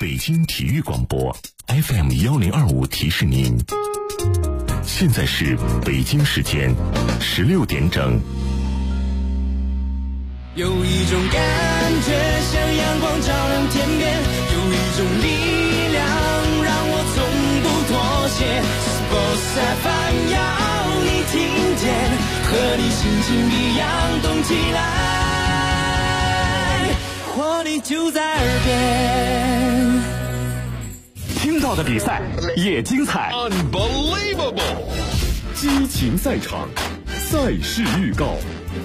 北京体育广播 FM1025提示您，现在是北京时间16点整。 有一种感觉像阳光照亮天边，有一种力量让我从不妥协。Sports FM 要你听见，和你心情一样动起来，活力就在耳边。 听到的比赛也精彩 Unbelievable 激情赛场，赛事预告。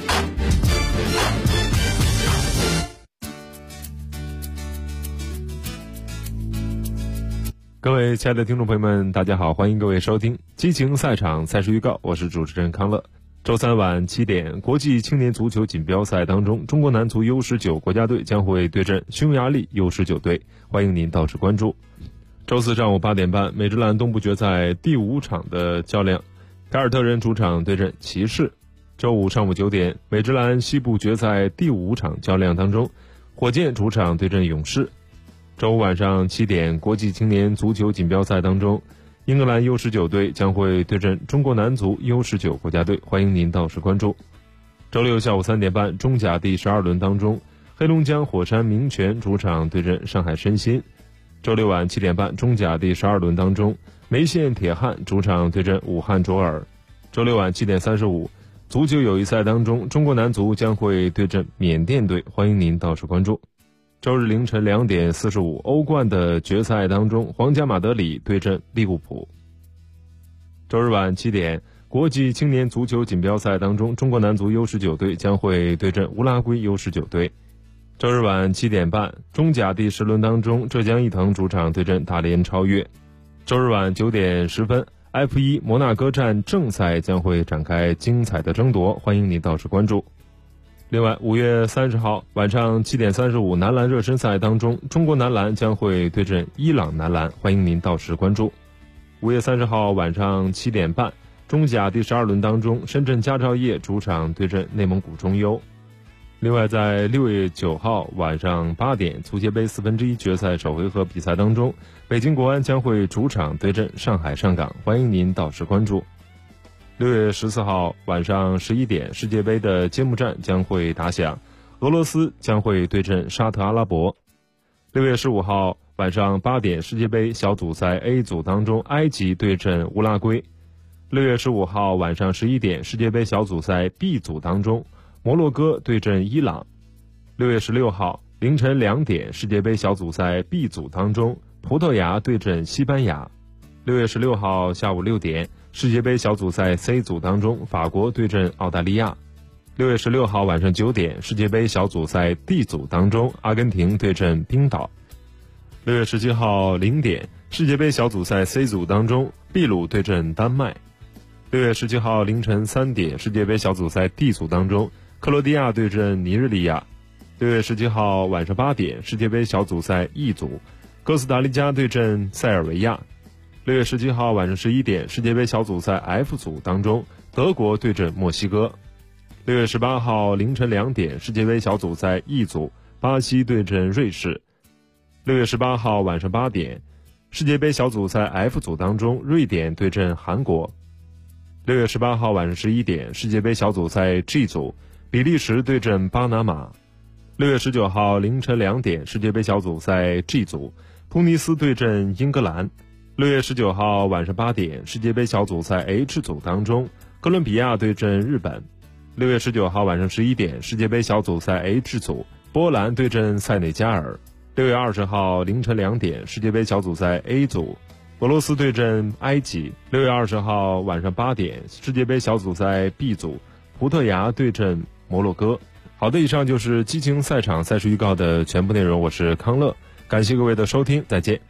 各位亲爱的听众朋友们，大家好，欢迎各位收听激情赛场赛事预告，我是主持人康乐。周三晚7点，国际青年足球锦标赛当中，中国男足 U19 国家队将会对阵匈牙利 U19 队，欢迎您到时关注。周四上午8点半，美职篮东部决赛第5场的较量，凯尔特人主场对阵骑士。周五上午9点，美职篮西部决赛第5场较量当中，火箭主场对阵勇士。周五晚上7点，国际青年足球锦标赛当中，英格兰 U19 队将会对阵中国男足 U19 国家队，欢迎您到时关注。周六下午3点半，中甲第12轮当中，黑龙江火山明泉主场对阵上海申鑫。周六晚7点半，中甲第12轮当中，梅县铁汉主场对阵武汉卓尔。周六晚7点35，足球友谊赛当中，中国男足将会对阵缅甸队，欢迎您到时关注。周日凌晨2点45，欧冠的决赛当中，皇家马德里对阵利物浦。周日晚7点，国际青年足球锦标赛当中，中国男足 U19 队将会对阵乌拉圭 U19 队。周日晚7点半，中甲第10轮当中，浙江毅腾主场对阵大连超越。周日晚9点10分，F1 摩纳哥站正赛将会展开精彩的争夺，欢迎你到时关注。另外，5月30号晚上7点35，男篮热身赛当中，中国男篮将会对阵伊朗男篮，欢迎您到时关注。5月30号晚上7点半，中甲第12轮当中，深圳佳兆业主场对阵内蒙古中优。另外，在6月9号晚上8点，足协杯1/4决赛首回合比赛当中，北京国安将会主场对阵上海上港，欢迎您到时关注。6月14号晚上11点，世界杯的揭幕战将会打响，俄罗斯将会对阵沙特阿拉伯。6月15号晚上8点，世界杯小组赛 A 组当中，埃及对阵乌拉圭。6月15号晚上11点，世界杯小组赛 B 组当中，摩洛哥对阵伊朗。6月16号凌晨2点，世界杯小组赛 B 组当中，葡萄牙对阵西班牙。6月16号下午6点，世界杯小组赛 C 组当中，法国对阵澳大利亚。6月16号晚上9点，世界杯小组赛 D 组当中，阿根廷对阵冰岛。6月17号0点，世界杯小组赛 C 组当中，秘鲁对阵丹麦。6月17号凌晨3点，世界杯小组赛 D 组当中，克罗地亚对阵尼日利亚。6月17号晚上8点，世界杯小组赛 E 组，哥斯达黎加对阵塞尔维亚。6月17号晚上11点，世界杯小组赛 F 组当中，德国对阵墨西哥。6月18号凌晨2点，世界杯小组赛 E 组，巴西对阵瑞士。6月18号晚上8点，世界杯小组赛 F 组当中，瑞典对阵韩国。6月18号晚上11点，世界杯小组赛 G 组，比利时对阵巴拿马。6月19号凌晨2点，世界杯小组赛 G 组，突尼斯对阵英格兰。6月19号晚上8点，世界杯小组赛 H 组当中，哥伦比亚对阵日本。6月19号晚上11点，世界杯小组赛 H 组，波兰对阵塞内加尔。6月20号凌晨2点，世界杯小组赛 A 组，俄罗斯对阵埃及。6月20号晚上8点，世界杯小组赛 B 组，葡萄牙对阵摩洛哥。好的，以上就是激情赛场赛事预告的全部内容，我是康乐，感谢各位的收听，再见。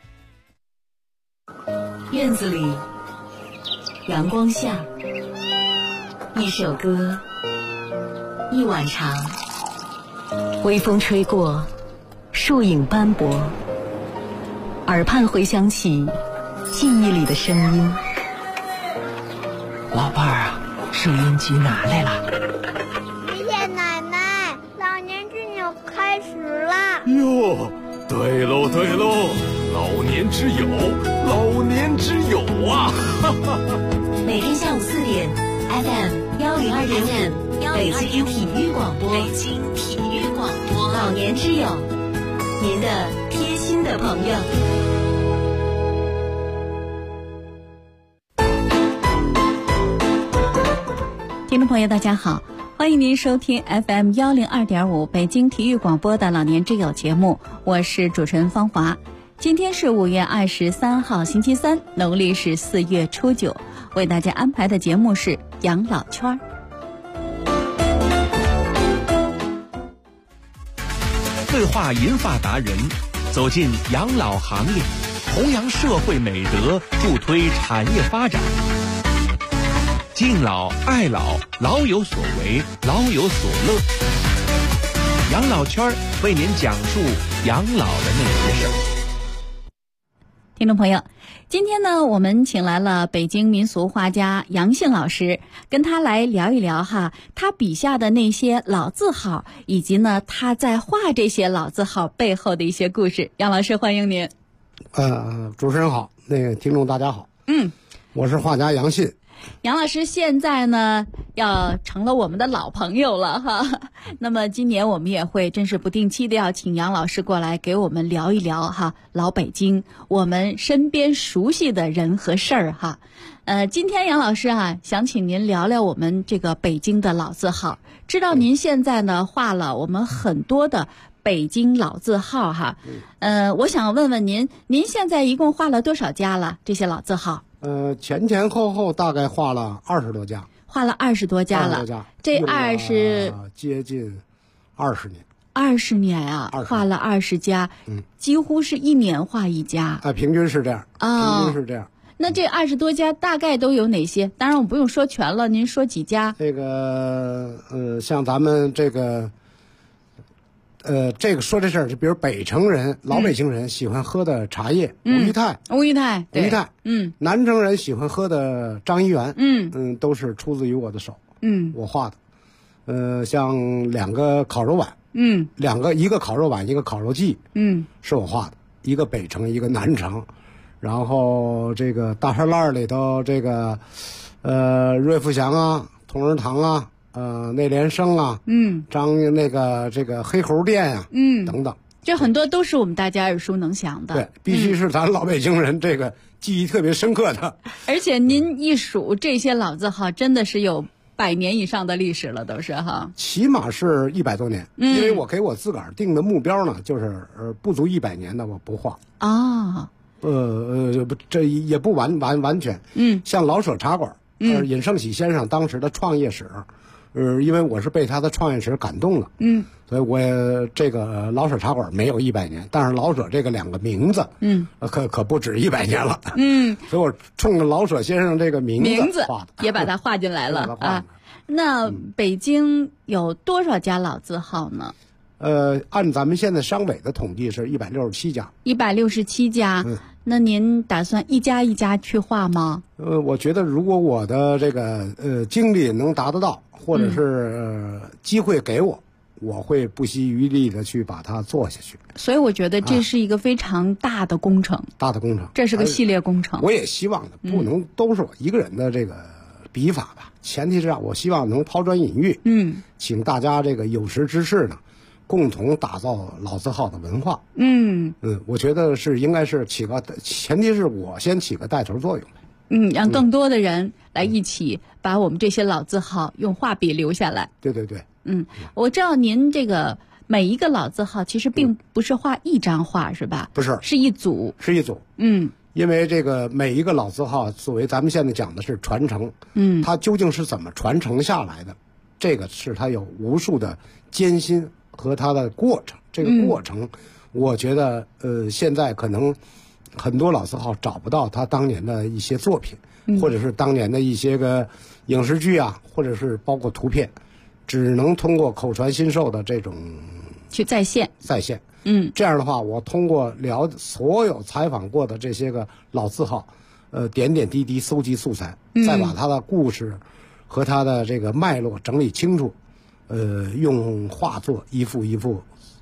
院子里，阳光下，一首歌，一碗茶，微风吹过，树影斑驳，耳畔回响起记忆里的声音。 老伴儿啊，收音机拿来了。 爷爷奶奶，老年巨扭开始了。 哟， 对喽对喽，老年之友，老年之友啊！ 每天下午4点 FM 102.5北京体育广播，老年之友，您的贴心的朋友。听众朋友大家好，欢迎您收听 FM 102.5北京体育广播的老年之友节目，我是主持人芳华。今天是5月23号星期三，农历是4月初9，为大家安排的节目是养老圈。 对话银发达人，走进养老行业，弘扬社会美德，助推产业发展。敬老爱老，老有所为，老有所乐。养老圈为您讲述养老的那些事儿。 听众朋友，今天呢，我们请来了北京民俗画家杨信老师，跟他来聊一聊哈，他笔下的那些老字号，以及呢他在画这些老字号背后的一些故事。杨老师，欢迎您。 主持人好，那个听众大家好。我是画家杨信。 杨老师现在呢要成了我们的老朋友了哈，那么今年我们也会真是不定期的要请杨老师过来给我们聊一聊哈老北京，我们身边熟悉的人和事儿哈。今天杨老师啊想请您聊聊我们这个北京的老字号，知道您现在呢画了我们很多的北京老字号哈，我想问问您现在一共画了多少家了？这些老字号？ 前后大概画了20多家， 画了20多家了。这接近20年。 20年啊，画了20家，几乎是1年画一家。 平均是这样。平均是这样。 那这20多家大概都有哪些？当然我不用说全了，您说几家？ 这个像咱们这个。这个说这事儿，就比如北城人、老北京人喜欢喝的茶叶，吴裕泰，南城人喜欢喝的张一元，都是出自于我的手，我画的。像2个烤肉碗，一个烤肉碗，一个烤肉季，是我画的，一个北城，一个南城。然后这个大栅栏里头，这个瑞福祥啊，同仁堂啊。内联升啊，这个黑猴店啊，等等， 这很多都是我们大家耳熟能详的。 对，必须是咱老北京人这个记忆特别深刻的。 而且您一数这些老字号，真的是有100年以上的历史了，都是哈。 起码是100多年，因为我给我自个儿定的目标呢，就是不足100年的我不画。这也不完全。像老舍茶馆，尹盛喜先生当时的创业史。因为我是被他的创业史感动了，所以我也这个老舍茶馆没有100年，但是老舍这个2个名字，可不止100年了，所以我冲着老舍先生这个名字画的， 也把它画进来了啊。那北京有多少家老字号呢？ 按咱们现在商委的统计是167家。 167家。那您打算一家一家去画吗？ 我觉得如果我的这个精力能达得到，或者是机会给我会不惜余力的去把它做下去。 所以我觉得这是一个非常大的工程。这是个系列工程。 我也希望的不能都是我一个人的这个笔法吧，前提是我希望能抛砖引玉，请大家这个有识之士呢。共同打造老字号的文化。我觉得是应该是前提是我先起个带头作用。 让更多的人来一起把我们这些老字号用画笔留下来。 对。 我知道您这个每一个老字号其实并不是画一张画是吧？ 不是， 是一组。 因为这个每一个老字号，所谓咱们现在讲的是传承，它究竟是怎么传承下来的？这个是它有无数的艰辛。和它的过程，这个过程，我觉得现在可能很多老字号找不到他当年的一些作品，或者是当年的一些个影视剧啊，或者是包括图片，只能通过口传心授的这种去再现。 这样的话，我通过所有采访过的这些个老字号，点点滴滴搜集素材，再把他的故事和他的这个脉络整理清楚。用画作一幅一幅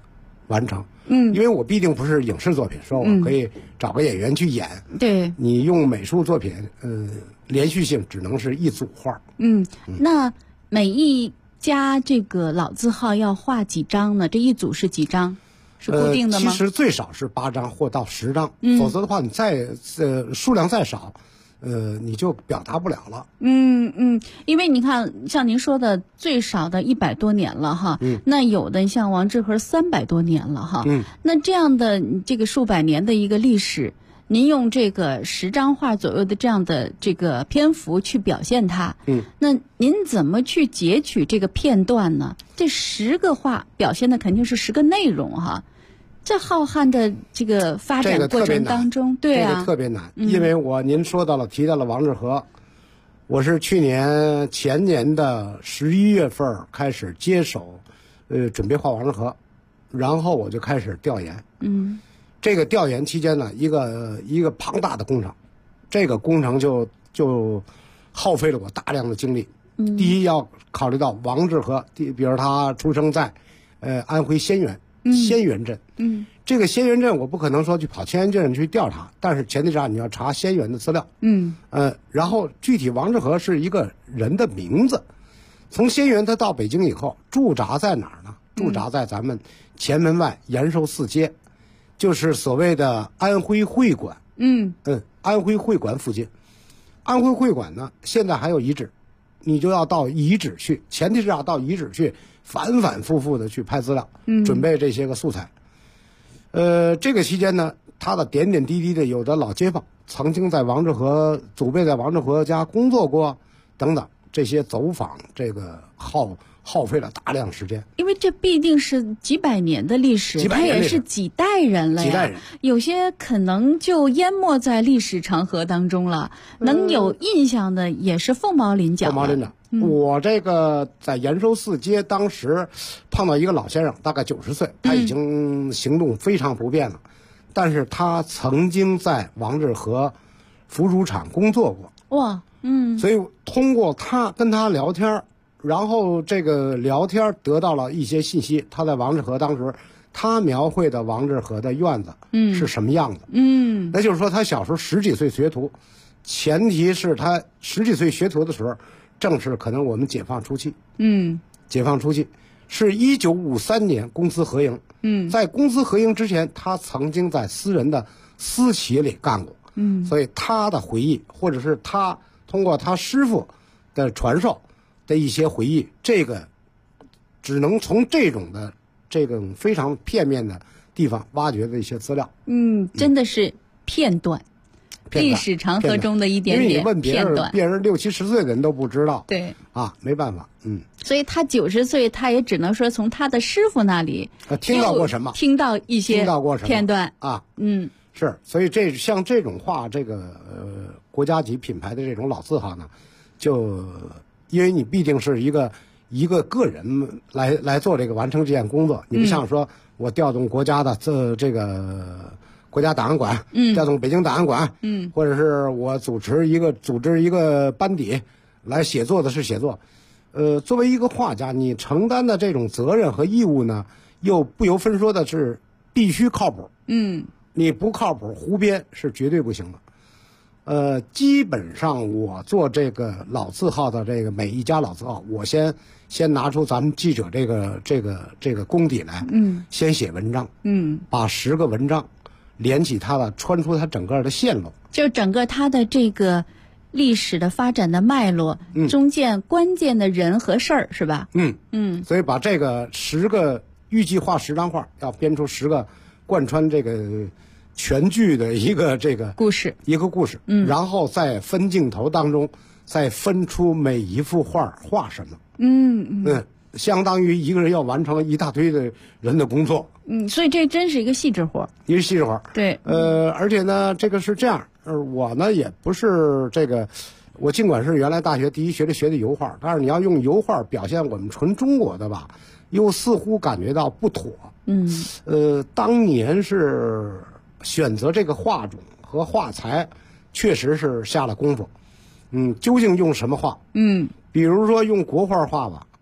完成。因为我毕竟不是影视作品，说我可以找个演员去演。 对， 你用美术作品，连续性只能是一组画。 那每一家这个老字号要画几张呢？这一组是几张？是固定的吗？ 其实最少是8张或到10张，否则的话你再数量再少。你就表达不了了。 因为你看，像您说的，最少的100多年了哈。那有的像王致和300多年了哈。那这样的这个数百年的一个历史，您用这个10张画左右的这样的这个篇幅去表现它。那您怎么去截取这个片段呢？这10个画表现的肯定是10个内容哈。这浩瀚的这个发展过程当中，对啊， 这个特别难，因为您提到了王致和，我是前年的11月份开始接手，准备画王致和，然后我就开始调研。这个调研期间呢，一个庞大的工程，这个工程就耗费了我大量的精力。第一要考虑到王致和，比如他出生在安徽仙源镇。这个仙源镇我不可能说去跑仙源镇去调查，但是前提下你要查仙源的资料。然后具体王致和是一个人的名字，从仙源他到北京以后驻扎在哪儿呢？驻扎在咱们前门外延寿寺街，就是所谓的安徽会馆。安徽会馆附近。安徽会馆呢，现在还有遗址，你就要到遗址去，前提是要到遗址去反反复复的去拍资料，准备这些个素材。这个期间呢，他的点点滴滴的，有的老街坊曾经在王致和祖辈在王致和家工作过，等等，这些走访这个耗费了大量时间。 因为这必定是几百年的历史，它也是几代人了呀。 几代人， 有些可能就淹没在历史长河当中了，能有印象的也是凤毛麟角。 我这个在延寿寺街当时碰到一个老先生，大概90岁，他已经行动非常不便了，但是他曾经在王致和腐乳厂工作过。 哇， 所以通过跟他聊天，然后这个聊天得到了一些信息。他在王致和当时，他描绘的王致和的院子是什么样子？那就是说他小时候10几岁学徒，前提是他10几岁学徒的时候，正是可能我们解放初期。解放初期是1953年公私合营。在公私合营之前，他曾经在私人的私企业里干过。所以他的回忆，或者是他通过他师傅的传授的一些回忆，这个只能从这种非常片面的地方挖掘的一些资料。 真的是片段。历史长河中的一点点片段，因为你问别人60、70岁的人都不知道。 对啊，没办法。 所以他90岁，他也只能说从他的师傅那里听到过什么， 听到一些片段啊。是，所以像这种画，这个国家级品牌的这种老字号呢，就因为你毕竟是一个个人来做这个完成这件工作，你不像说我调动国家的这个国家档案馆，调动北京档案馆，或者是我组织一个班底来写作的是写作。作为一个画家，你承担的这种责任和义务呢，又不由分说的是必须靠谱。你不靠谱，胡编是绝对不行的。基本上我做这个老字号的这个每一家老字号，我先拿出咱们记者这个功底来，先写文章，把10个文章连起穿出它整个的线路， 就整个它的这个历史的发展的脉络，中间关键的人和事儿，是吧？ 所以把这个预计画10张画，要编出10个贯穿这个全剧的一个故事，然后再分镜头当中，再分出每一幅画画什么。相当于一个人要完成一大堆的人的工作。 所以这真是一个细致活。 一个细致活。 对。 而且呢，这个是这样，我呢也不是我尽管是原来大学第一学的油画，但是你要用油画表现我们纯中国的吧，又似乎感觉到不妥。当年是选择这个画种和画材，确实是下了功夫。究竟用什么画？比如说用国画画吧，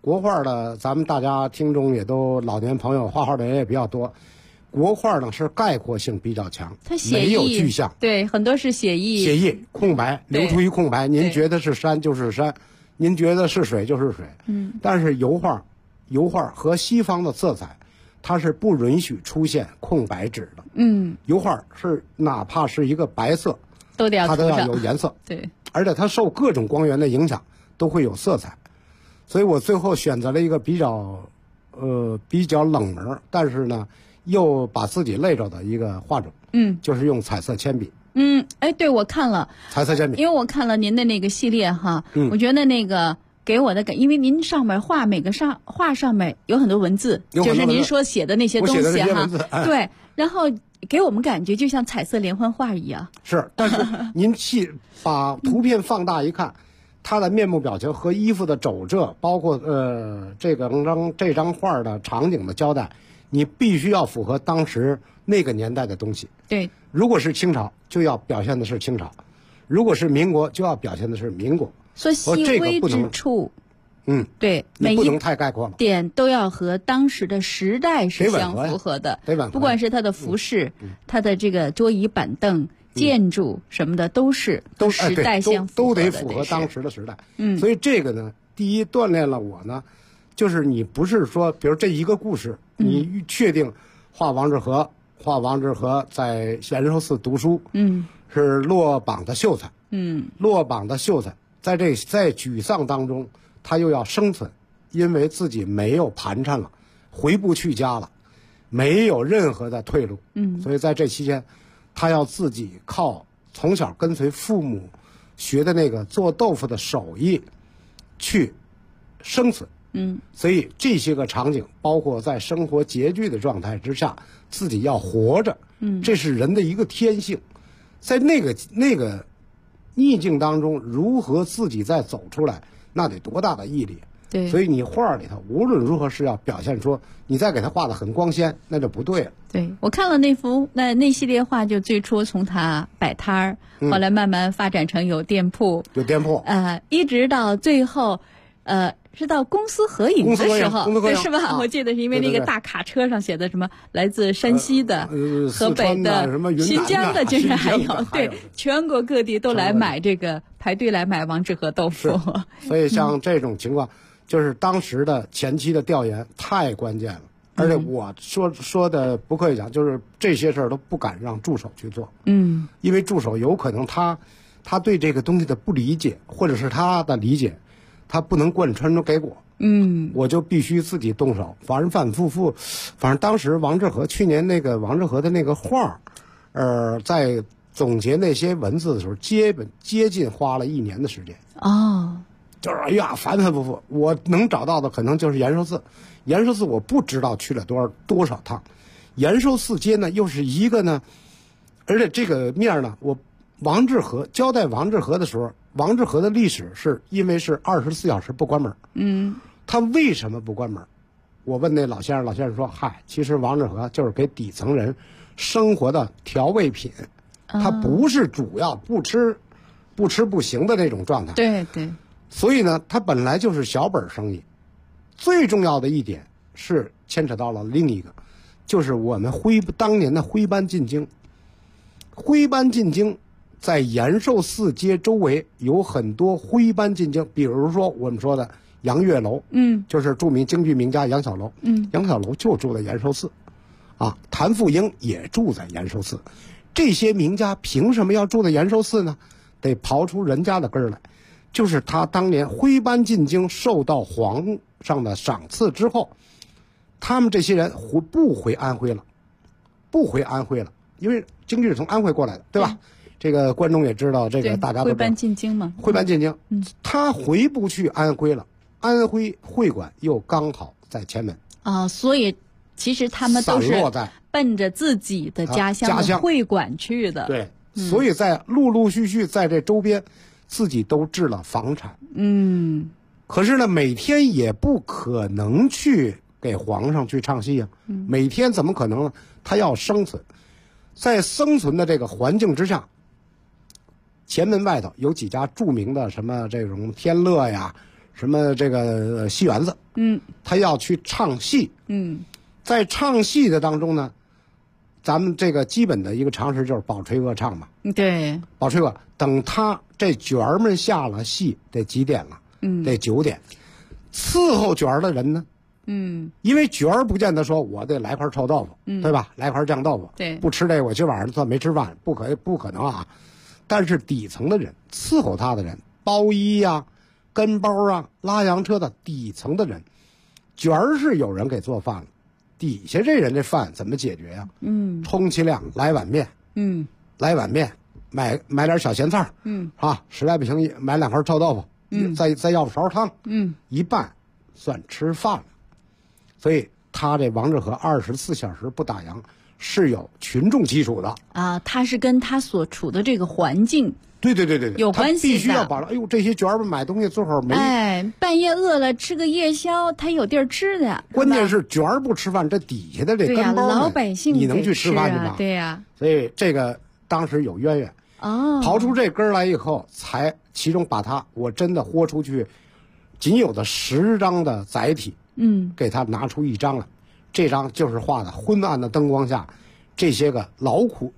国画的，咱们大家听众也都老年朋友，画画的人也比较多。国画呢是概括性比较强， 它写意没有具象， 对，很多是写意， 写意空白，留出一空白。您觉得是山就是山，您觉得是水就是水。但是油画和西方的色彩，它是不允许出现空白纸的。油画是哪怕是一个白色，它都要有颜色。 对， 而且它受各种光源的影响，都会有色彩。所以我最后选择了一个比较冷门，但是呢又把自己累着的一个画种，就是用彩色铅笔。 对，我看了彩色铅笔， 因为我看了您的那个系列哈，我觉得那个给我的感，因为您上面画每个画上面有很多文字，就是您说写的那些东西哈，对，然后给我们感觉就像彩色连环画一样。 是，但是您把图片放大一看，他的面部表情和衣服的褶皱，包括这张画的场景的交代，你必须要符合当时那个年代的东西。 对， 如果是清朝，就要表现的是清朝；如果是民国，就要表现的是民国。 所以细微之处，对， 你不能太概括了， 点都要和当时的时代是相符合的。不管是它的服饰，它的这个桌椅板凳。建筑什么的都时代相符合的， 都得符合当时的时代。所以这个呢，第一锻炼了我呢，就是你不是说，比如这一个故事，你确定画王致和在延寿寺读书，是落榜的秀才，落榜的秀才，在沮丧当中，他又要生存，因为自己没有盘缠了，回不去家了，没有任何的退路，所以在这期间。他要自己靠从小跟随父母学的那个做豆腐的手艺去生存。所以这些个场景，包括在生活拮据的状态之下，自己要活着，这是人的一个天性。在那个逆境当中，如何自己再走出来，那得多大的毅力。 对， 所以你画里头无论如何是要表现出你再给他画的很光鲜，那就不对了。 对，我看了那系列画，就最初从他摆摊儿，后来慢慢发展成有店铺，一直到最后，是到公司合影的时候，对，是吧？我记得是因为那个大卡车上写的什么来自山西的、河北的、新疆的，竟然还有，对，全国各地都来买这个，排队来买王致和豆腐。 所以像这种情况。就是当时的前期的调研太关键了，而且我说的不客气讲，就是这些事儿都不敢让助手去做，因为助手有可能他对这个东西的不理解，或者是他的理解，他不能贯穿出给我，我就必须自己动手，反反复复，反正当时去年那个王致和的那个画，在总结那些文字的时候，接近花了1年的时间。就是哎呀，反反复复，我能找到的可能就是延寿寺。延寿寺我不知道去了多少趟，延寿寺街呢又是一个呢，而且这个面呢，我交代王致和的时候，王致和的历史是因为是24小时不关门。他为什么不关门？我问那老先生，老先生说：“嗨，其实王致和就是给底层人生活的调味品，他不是主要不吃不行的那种状态。” 对对。 所以呢，他本来就是小本生意。最重要的一点是牵扯到了另一个，就是我们当年的徽班进京。徽班进京在延寿寺街周围有很多徽班进京，比如说我们说的杨月楼，就是著名京剧名家杨小楼，杨小楼就住在延寿寺，谭富英也住在延寿寺。这些名家凭什么要住在延寿寺呢？得刨出人家的根儿来。就是他当年徽班进京受到皇上的赏赐之后，他们这些人不回安徽了，因为京剧是从安徽过来的，对吧？这个观众也知道，这个大家都知道。 徽班进京嘛。 徽班进京，他回不去安徽了，安徽会馆又刚好在前门。 所以其实他们都是奔着自己的家乡的会馆去的。 对，所以在陆陆续续在这周边。自己都置了房产，可是呢，每天也不可能去给皇上去唱戏啊，每天怎么可能呢？他要生存，在生存的这个环境之下，前门外头有几家著名的什么这种天乐呀， 什么这个戏园子，他要去唱戏，在唱戏的当中呢，咱们这个基本的一个常识就是宝吹歌唱嘛， 对， 宝吹歌。等他这角儿们下了戏，得几点了？得9点。伺候角儿的人呢？因为角儿不见得说我得来块臭豆腐，对吧？来块酱豆腐， 对， 不吃这个我今晚上算没吃饭，不可能啊。但是底层的人，伺候他的人，包衣呀、跟包啊、拉洋车的底层的人，角儿是有人给做饭了，底下这人这饭怎么解决呀？充其量来碗面，来碗面，买点小咸菜，实在不行买2块臭豆腐，再要勺汤，一拌算吃饭了。所以他这王致和24小时不打烊是有群众基础的啊，他是跟他所处的这个环境对有关系的， 必须要保证。哎呦，这些角儿们买东西最后没半夜饿了吃个夜宵，他有地儿吃的。 关键是角儿不吃饭，这底下的这跟包老百姓你能去吃饭去吗？ 对呀， 所以这个当时有渊源刨出这根来以后，才其中把我真的豁出去，仅有的10张的载体。给他拿出一张来，这张就是画的昏暗的灯光下，这些个老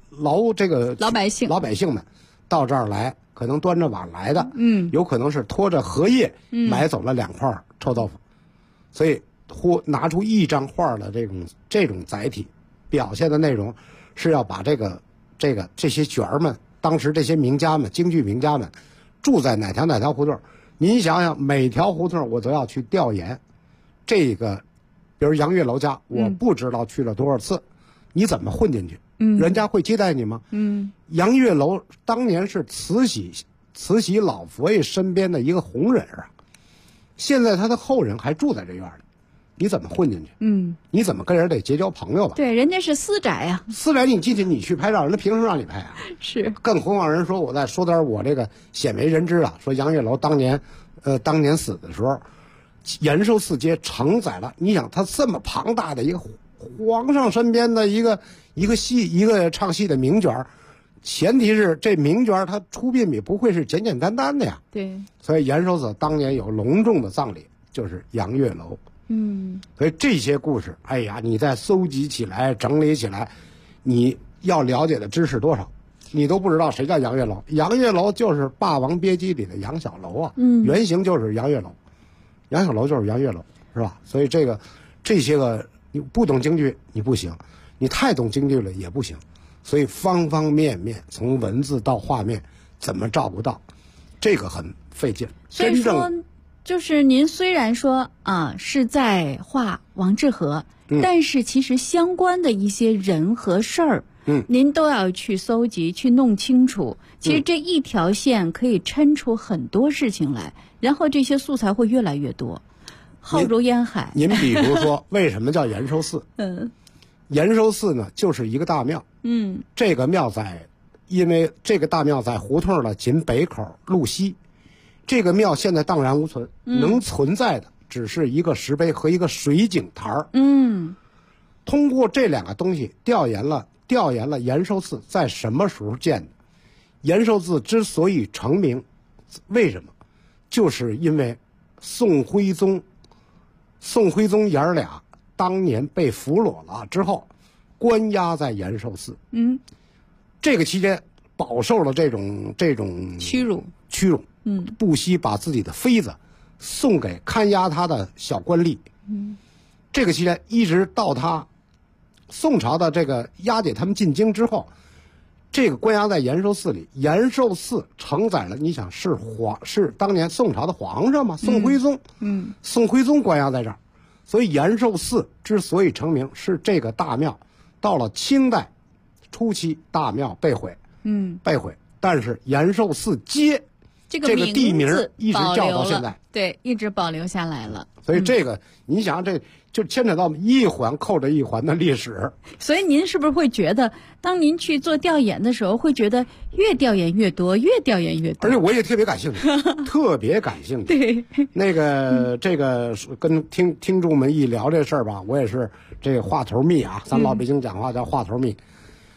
百姓们到这儿来，可能端着碗来的，有可能是拖着荷叶买走了2块臭豆腐，所以拿出一张画的这种载体，表现的内容是要把这些角儿们，当时这些名家们、京剧名家们住在哪条胡同，您想想每条胡同我都要去调研。这个，比如杨月楼家，我不知道去了多少次，你怎么混进去？人家会接待你吗？杨月楼当年是慈禧老佛爷身边的一个红人啊，现在他的后人还住在这院里，你怎么混进去？你怎么跟人得结交朋友吧？ 对，人家是私宅呀， 私宅你进去你去拍照，人家凭什么让你拍啊？ 是， 更何况人说我再说点我这个鲜为人知啊，说杨月楼当年死的时候。延寿寺街承载了，你想他这么庞大的一个皇上身边的一个唱戏的名角，前提是这名角他出殡比不会是简简单单的呀。 对， 所以延寿寺当年有隆重的葬礼，就是杨月楼。所以这些故事，哎呀，你再搜集起来、整理起来，你要了解的知识多少，你都不知道谁叫杨月楼。杨月楼就是《霸王别姬》里的杨小楼啊，原型就是杨月楼。杨小楼就是杨月楼，是吧？所以这些个你不懂京剧你不行，你太懂京剧了也不行，所以方方面面从文字到画面怎么照顾到，这个很费劲。 所以说，就是您虽然说是在画王致和，但是其实相关的一些人和事儿，您都要去搜集去弄清楚。其实这一条线可以抻出很多事情来。然后这些素材会越来越多，浩如烟海。 您比如说，为什么叫延寿寺？延寿寺呢，就是一个大庙。这个庙因为这个大庙在胡同的紧北口路西，这个庙现在荡然无存，能存在的只是一个石碑和一个水井台儿。通过这2个东西调研了延寿寺在什么时候建的。延寿寺之所以成名，为什么？就是因为宋徽宗爷儿俩当年被俘虏了之后，关押在延寿寺。这个期间饱受了这种屈辱。不惜把自己的妃子送给看押他的小官吏。这个期间一直到他宋朝的这个押解他们进京之后。这个关押在延寿寺里，延寿寺承载了，你想是当年宋朝的皇上嘛，宋徽宗，宋徽宗关押在这儿，所以延寿寺之所以成名，是这个大庙到了清代初期，大庙被毁，但是延寿寺街这个地名一直叫到现在， 对，一直保留下来了。 所以这个，你想这就牵扯到一环扣着一环的历史。 所以您是不是会觉得，当您去做调研的时候，会觉得越调研越多，越调研越多？ 而且我也特别感兴趣，特别感兴趣。 对， 那个这个跟听众们一聊这事儿吧，我也是这个话头密啊，咱老北京讲话叫话头密。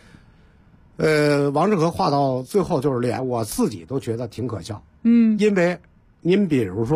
王致和画到最后就是脸，我自己都觉得挺可笑。因为您比如说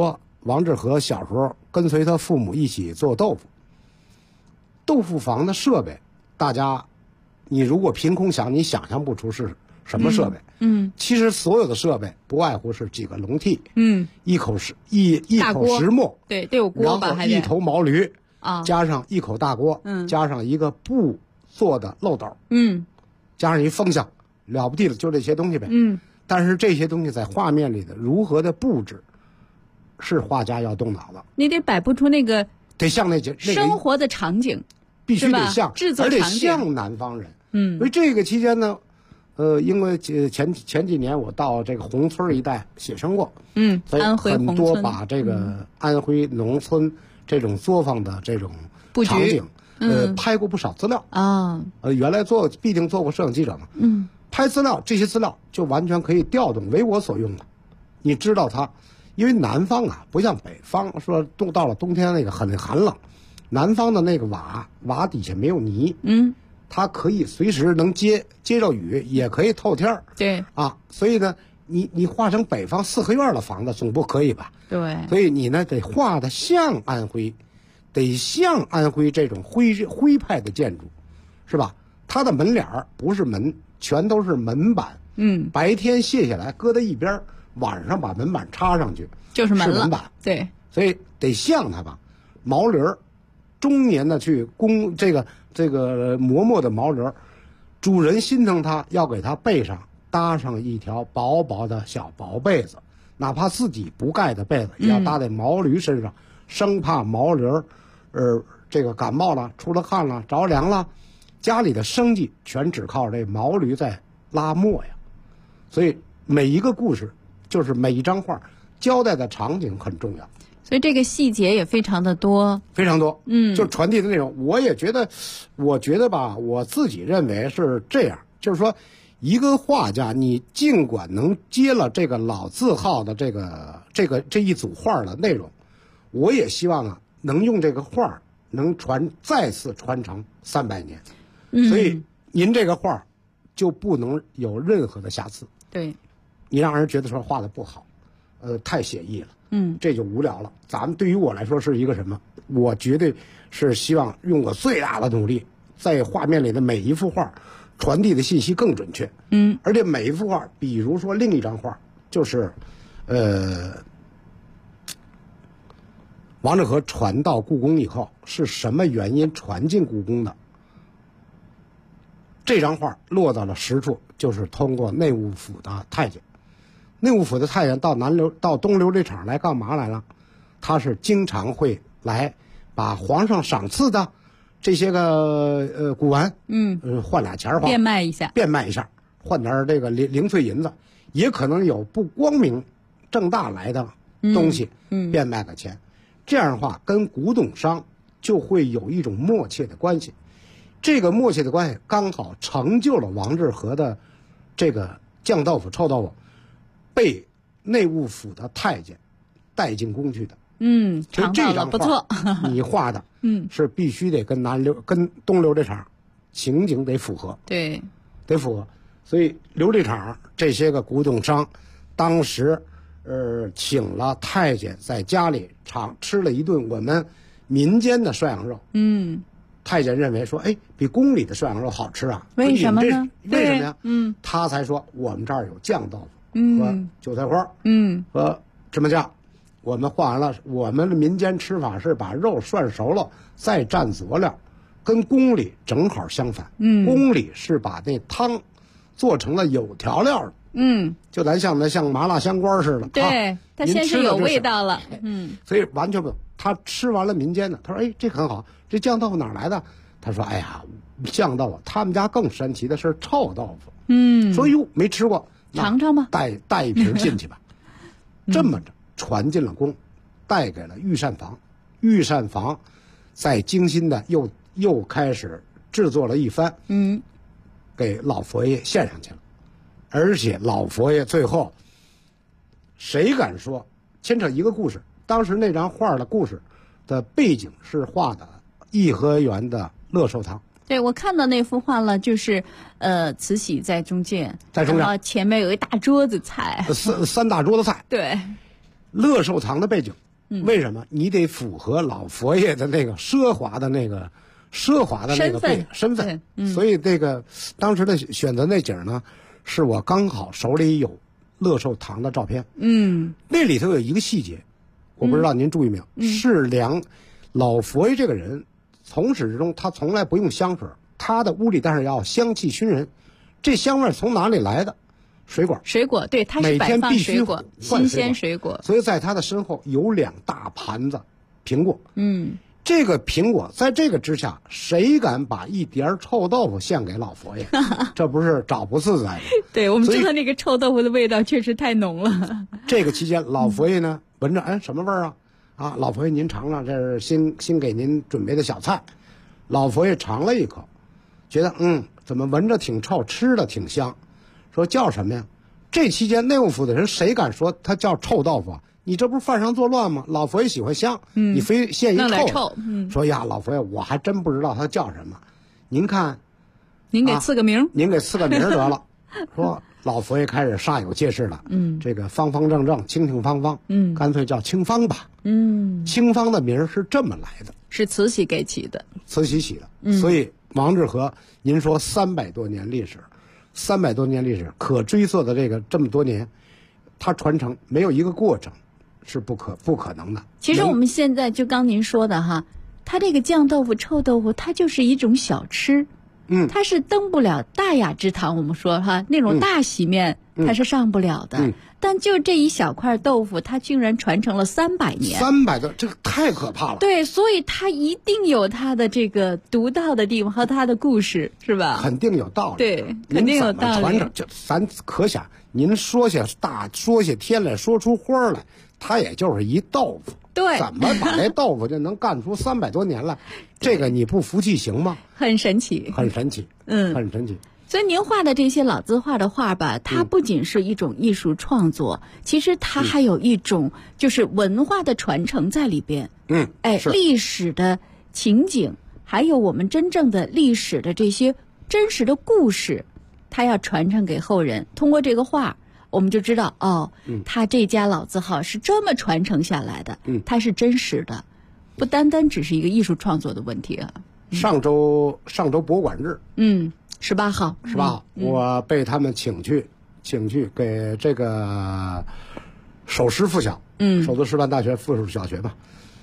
王致和小时候跟随他父母一起做豆腐。豆腐房的设备，大家，你如果凭空想，你想象不出是什么设备。其实所有的设备不外乎是几个笼屉，一口石磨， 对，得有锅吧， 然后一头毛驴啊，加上一口大锅，加上一个布做的漏斗，加上一风箱，了不地了，就这些东西呗。但是这些东西在画面里的如何的布置，是画家要动脑的。 你得摆不出那个得像那生活的场景， 必须得像制作场景， 而且像南方人。所以这个期间呢，因为前几年我到这个宏村一带写生过，所以很多把这个安徽农村这种作坊的这种场景，拍过不少资料啊。 原来毕竟做过摄影记者嘛，拍资料，这些资料就完全可以调动为我所用的。你知道它，因为南方啊不像北方，说到了冬天那个很寒冷，南方的那个瓦底下没有泥，它可以随时能接着雨，也可以透天儿。 对啊，所以呢，你画成北方四合院的房子总不可以吧？ 对， 所以你呢得画的像安徽，得像安徽这种徽派的建筑，是吧？它的门脸儿不是门，全都是门板，白天卸下来搁在一边，晚上把门板插上去， 就是门板。 对， 所以得像它吧。毛驴儿，中年的去供这个磨磨的毛驴儿，主人心疼它，要给它背上搭上一条薄薄的小薄被子，哪怕自己不盖的被子，也要搭在毛驴身上，生怕毛驴儿，这个感冒了、出了汗了、着凉了，家里的生计全只靠这毛驴在拉磨呀。所以每一个故事，就是每一张画交代的场景很重要。 所以这个细节也非常的多， 非常多，就传递的内容。我觉得吧，我自己认为是这样，就是说，一个画家，你尽管能接了这个老字号的这一组画的内容，我也希望啊，能用这个画能再次传承300年。所以您这个画就不能有任何的瑕疵。 对， 你让人觉得说画的不好，太写意了。这就无聊了。咱们对于我来说是一个什么？我绝对是希望用我最大的努力，在画面里的每一幅画传递的信息更准确。而且每一幅画，比如说另一张画，就是王致和传到故宫以后，是什么原因传进故宫的？这张画落到了实处，就是通过内务府的太监。内务府的太监到东琉璃厂来干嘛来了？他是经常会来把皇上赏赐的这些个古玩，换俩钱花， 变卖一下， 换点这个零碎银子，也可能有不光明正大来的东西，变卖个钱。这样的话，跟古董商就会有一种默契的关系。这个默契的关系刚好成就了王致和的这个酱豆腐、臭豆腐被内务府的太监带进宫去的。所以这张不错， 你画的，是必须得跟东琉璃厂情景得符合， 对， 得符合。所以琉璃厂这些个古董商，当时请了太监在家里吃了一顿我们民间的涮羊肉。太监认为说，哎，比宫里的涮羊肉好吃啊？ 为什么呢？ 为什么呀？他才说我们这儿有酱豆腐和韭菜花，和芝麻酱。我们画完了，我们的民间吃法是把肉涮熟了再蘸佐料，跟宫里正好相反。宫里是把那汤做成了有调料的。就咱像麻辣香瓜似的。 对，它先是有味道了。 所以完全不。他吃完了民间的，他说：“哎，这个很好，这酱豆腐哪儿来的？”他说：“哎呀，酱豆腐，他们家更神奇的是臭豆腐。”说哟，没吃过， 尝尝吧， 带一瓶进去吧。这么着传进了宫，带给了御膳房。御膳房在精心的又开始制作了一番，给老佛爷献上去了。而且老佛爷最后，谁敢说牵扯一个故事？当时那张画的故事的背景是画的颐和园的乐寿堂。 对，我看到那幅画了，就是慈禧在中间，然后前面有一大桌子菜， 三大桌子菜。 对， 乐寿堂的背景为什么？你得符合老佛爷的那个奢华的那个身份。所以这个当时的选择那景呢，是我刚好手里有乐寿堂的照片。那里头有一个细节，我不知道您注意没有？是老佛爷这个人从始至终他从来不用香水，他的屋里但是要香气熏人。这香味从哪里来的？水果，对，它是摆放水果，新鲜水果。所以在他的身后有2大盘子苹果。这个苹果在这个之下，谁敢把一碟臭豆腐献给老佛爷？这不是找不自在吗？对，我们知道那个臭豆腐的味道确实太浓了。这个期间，老佛爷呢闻着，什么味儿啊？老佛爷您尝尝，这是新给您准备的小菜。老佛爷尝了一口，觉得怎么闻着挺臭，吃的挺香。说叫什么呀？这期间内务府的人谁敢说他叫臭豆腐啊？你这不是犯上作乱吗？老佛爷喜欢香，你非献一臭。说呀，老佛爷，我还真不知道他叫什么。您看，您给赐个名，您给赐个名得了。说老佛爷开始煞有介事了。这个方方正正，清清方方，干脆叫清方吧。清方的名是这么来的，是慈禧给起的，慈禧起的。所以王致和，您说300多年历史。300多年历史可追溯的这么多年，它传承没有一个过程是不可能的。其实我们现在就刚您说的哈，它这个酱豆腐、臭豆腐，它就是一种小吃，它是登不了大雅之堂。我们说哈，那种大席面它是上不了的。但就这一小块豆腐，它竟然传承了300年，300多，这个太可怕了。对，所以它一定有它的这个独到的地方和它的故事，是吧？肯定有道理。对，肯定有道理。传承，这咱可想，您说下天来，说出花来，它也就是一豆腐。对，怎么把这豆腐就能干出300多年来？这个你不服气行吗？很神奇，很神奇，很神奇。所以您画的这些老字画的画吧，它不仅是一种艺术创作，其实它还有一种就是文化的传承在里边。历史的情景，还有我们真正的历史的这些真实的故事，它要传承给后人。通过这个画，我们就知道他这家老字号是这么传承下来的，它是真实的，不单单只是一个艺术创作的问题啊。上周博物馆日，18号，我被他们请去给这个首师附小，首都师范大学附属小学吧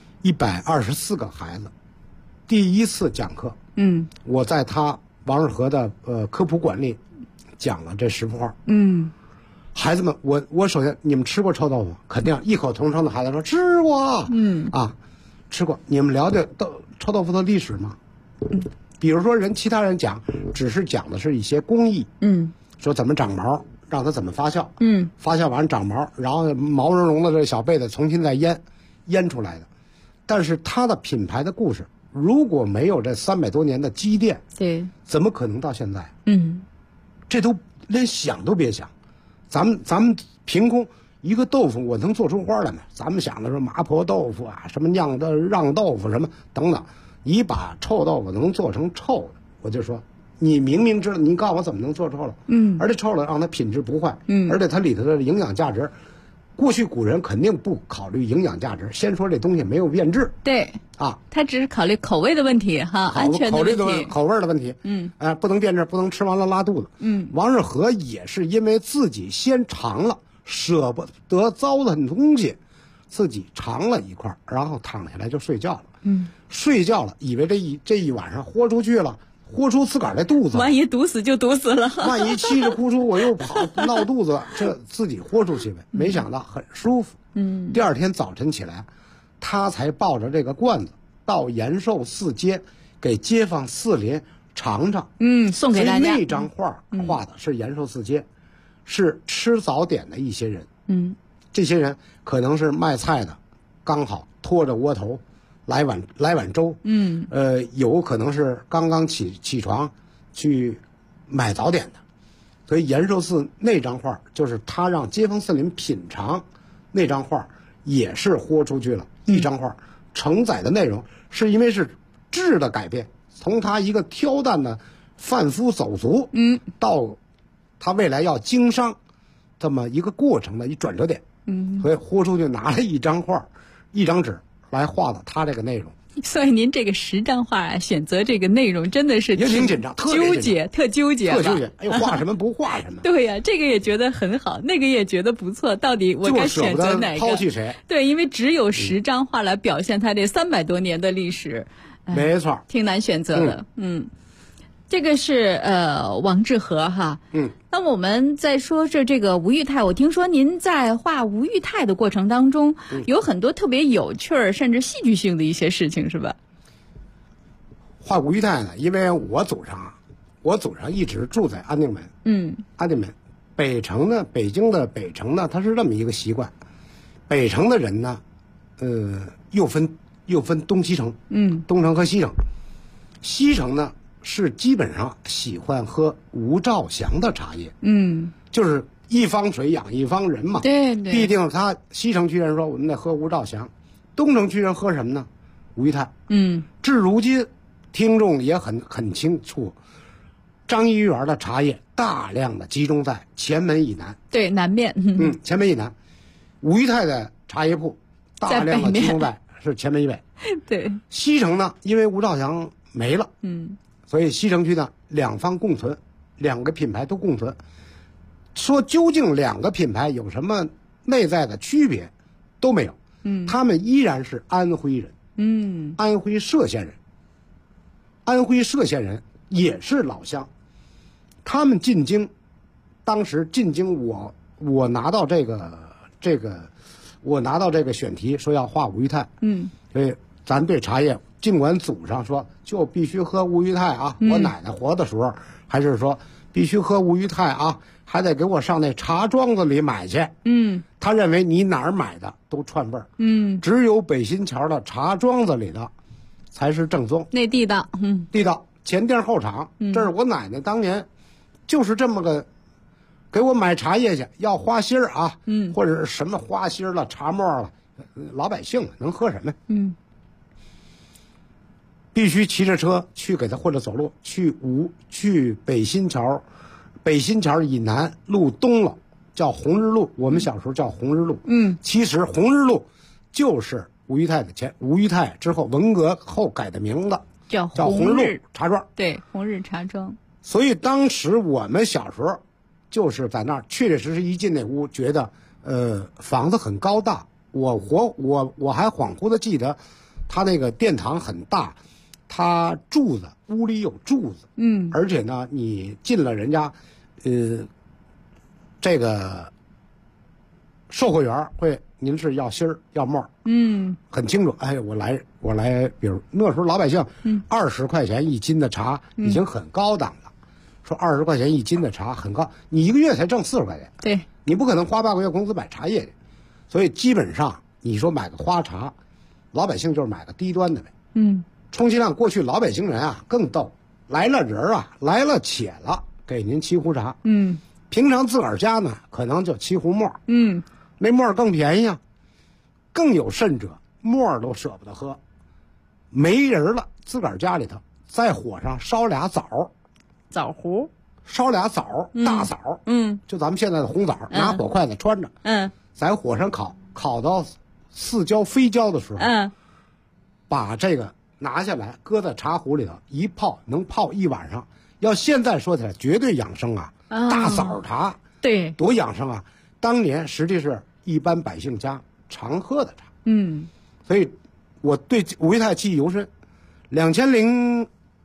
，124个孩子，第一次讲课，我在王致和的科普馆里讲了这10幅画，孩子们，我首先，你们吃过臭豆腐？肯定异口同声的孩子说吃过，吃过。你们了解臭豆腐的历史吗？比如说其他人只是讲的是一些工艺，说怎么长毛，让它怎么发酵，发酵完长毛，然后毛茸茸的这小被子重新再腌出来的。但是它的品牌的故事，如果没有这300多年的积淀，对，怎么可能到现在？这都连想都别想。咱们凭空一个豆腐，我能做出花来吗？咱们想的是麻婆豆腐啊，什么酿的让豆腐什么等等。你把臭豆腐能做成臭的，我就说你明明知道，你告诉我怎么能做臭了？而且臭了让它品质不坏，而且它里头的营养价值，过去古人肯定不考虑营养价值，先说这东西没有变质。对啊，他只是考虑口味的问题哈，安全的问题，口味的问题。不能变质，不能吃完了拉肚子。王致和也是因为自己先尝了，舍不得糟蹋东西，自己尝了一块，然后躺下来就睡觉了。睡觉了，以为这一晚上豁出去了，豁出自个儿的肚子，万一毒死就毒死了，万一气着哭出我又跑闹肚子，这自己豁出去呗。没想到很舒服。第二天早晨起来，他才抱着这个罐子到延寿寺街给街坊四邻尝尝。送给大家。那张画画的是延寿寺街，是吃早点的一些人。这些人可能是卖菜的，刚好拖着窝头来碗粥，有可能是刚刚起床去买早点的，所以延寿寺那张画就是他让街坊四邻品尝，那张画也是豁出去了。一张画承载的内容是因为是质的改变，从他一个挑担的贩夫走卒，到他未来要经商这么一个过程的一转折点，所以豁出去拿了一张画。 一张纸来画的他这个内容。 所以您这个10张画啊，选择这个内容真的是也挺紧张，特纠结。 特纠结。哎呦，画什么不画什么。 对呀，这个也觉得很好，那个也觉得不错。到底我该选择哪个？ 抛弃谁？ 对，因为只有10张画来表现他这300多年的历史， 没错， 挺难选择的。这个是王致和哈。那我们再说这个吴裕泰，我听说您在画吴裕泰的过程当中，有很多特别有趣儿甚至戏剧性的一些事情，是吧？ 画吴裕泰呢，因为我祖上一直住在安定门。安定门，北京的北城呢，它是这么一个习惯，北城的人呢，又分东西城。东城和西城，西城呢是基本上喜欢喝吴兆祥的茶叶。就是一方水养一方人嘛。 对。 毕竟他西城区人说我们得喝吴兆祥，东城区人喝什么呢？吴裕泰。至如今听众也很清楚，张一园的茶叶大量的集中在前门以南。 对，南面。 前门以南。吴裕泰的茶叶铺大量的集中在是前门以北。 对。 西城呢，因为吴兆祥没了。所以西城区呢，两方共存，两个品牌都共存。说究竟两个品牌有什么内在的区别，都没有。他们依然是安徽人。安徽歙县人。安徽歙县人也是老乡。他们进京，当时进京我拿到这个选题说要画吴裕泰。所以咱对茶叶，尽管祖上说就必须喝吴裕泰啊，我奶奶活的时候还是说必须喝吴裕泰啊，还得给我上那茶庄子里买去。他认为你哪儿买的都串味儿。只有北新桥的茶庄子里的才是正宗， 那地道。 地道，前店后厂。这是我奶奶当年就是这么个给我买茶叶去，要花心儿啊，或者是什么花心儿了、茶沫了，老百姓能喝什么？必须骑着车去给他，或者走路去北新桥以南路东了，叫红日路，我们小时候叫红日路。其实红日路就是吴裕泰之后文革后改的名字，叫红日路茶庄。 对，红日茶庄。 所以当时我们小时候就是在那儿，确确实实一进那屋，觉得房子很高大。我还恍惚的记得，他那个殿堂很大，他屋里有柱子。而且呢，你进了人家，这个售货员会，您是要芯儿要沫儿。很清楚。哎，我来，比如那时候老百姓，20块钱1斤的茶已经很高档了。说20块钱1斤的茶很高，你一个月才挣40块钱。 对， 你不可能花8个月工资买茶叶去。所以基本上你说买个花茶，老百姓就是买个低端的呗。充其量过去老北京人啊更逗，来了人啊，来了且了，给您沏壶茶。平常自个儿家呢可能就沏壶沫。那沫更便宜啊。更有甚者，沫都舍不得喝，没人了，自个儿家里头在火上烧俩枣壶， 烧俩枣，大枣。就咱们现在的红枣，拿火筷子穿着。在火上烤到似焦非焦的时候，把这个拿下来，搁在茶壶里头一泡，能泡1晚上。要现在说起来，绝对养生啊！大枣茶， 对， 多养生啊！当年实际是一般百姓家常喝的茶。所以我对吴裕泰记忆犹深。2003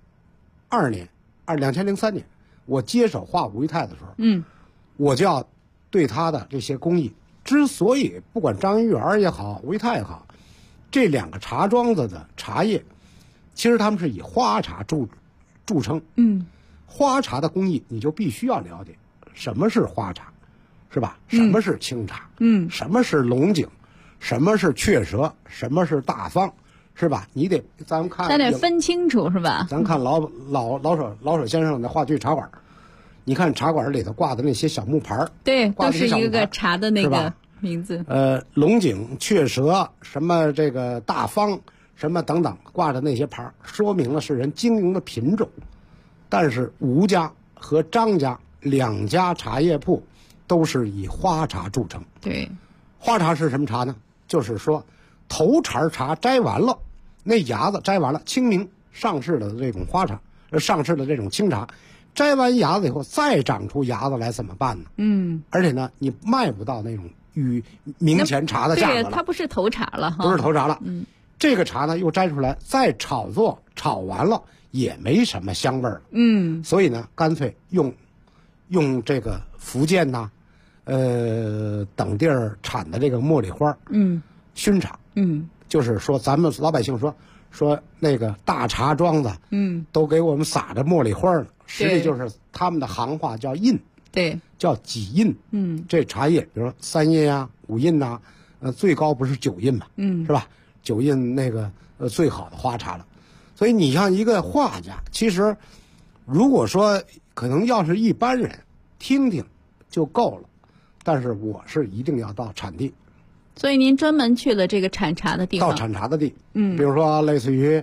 年，我接手画吴裕泰的时候，我就要对他的这些工艺。之所以不管张一元也好，吴裕泰也好，这两个茶庄子的茶叶，其实他们是以花茶著称。花茶的工艺你就必须要了解，什么是花茶，是吧？什么是清茶？什么是龙井？什么是雀舌？什么是大方？是吧？咱得分清楚，是吧？ 咱看老舍先生的话剧《茶馆》，你看茶馆里头挂的那些小木牌， 对，都是一个茶的那个名字。 龙井、雀舌，什么这个大方，什么等等，挂着那些牌，说明了是人经营的品种。但是吴家和张家两家茶叶铺都是以花茶著称。 对， 花茶是什么茶呢？就是说， 头茬茶摘完了，那芽子摘完了，清明上市的这种花茶，上市的这种清茶，摘完芽子以后再长出芽子来怎么办呢？而且呢，你卖不到那种与明前茶的价格了， 对，它不是头茶了哈， 不是头茶了。这个茶呢又摘出来再炒作，炒完了也没什么香味儿。所以呢，干脆用这个福建呐，等地儿产的这个茉莉花，熏茶，就是说咱们老百姓说那个大茶庄子，都给我们撒着茉莉花了，实际就是他们的行话叫印， 对， 叫几印，这茶叶，比如说3印啊、5印呐，最高不是9印嘛，是吧？9印那个最好的花茶了。所以你像一个画家，其实如果说可能要是一般人听听就够了，但是我是一定要到产地。 所以您专门去了这个产茶的地方， 到产茶的地，比如说类似于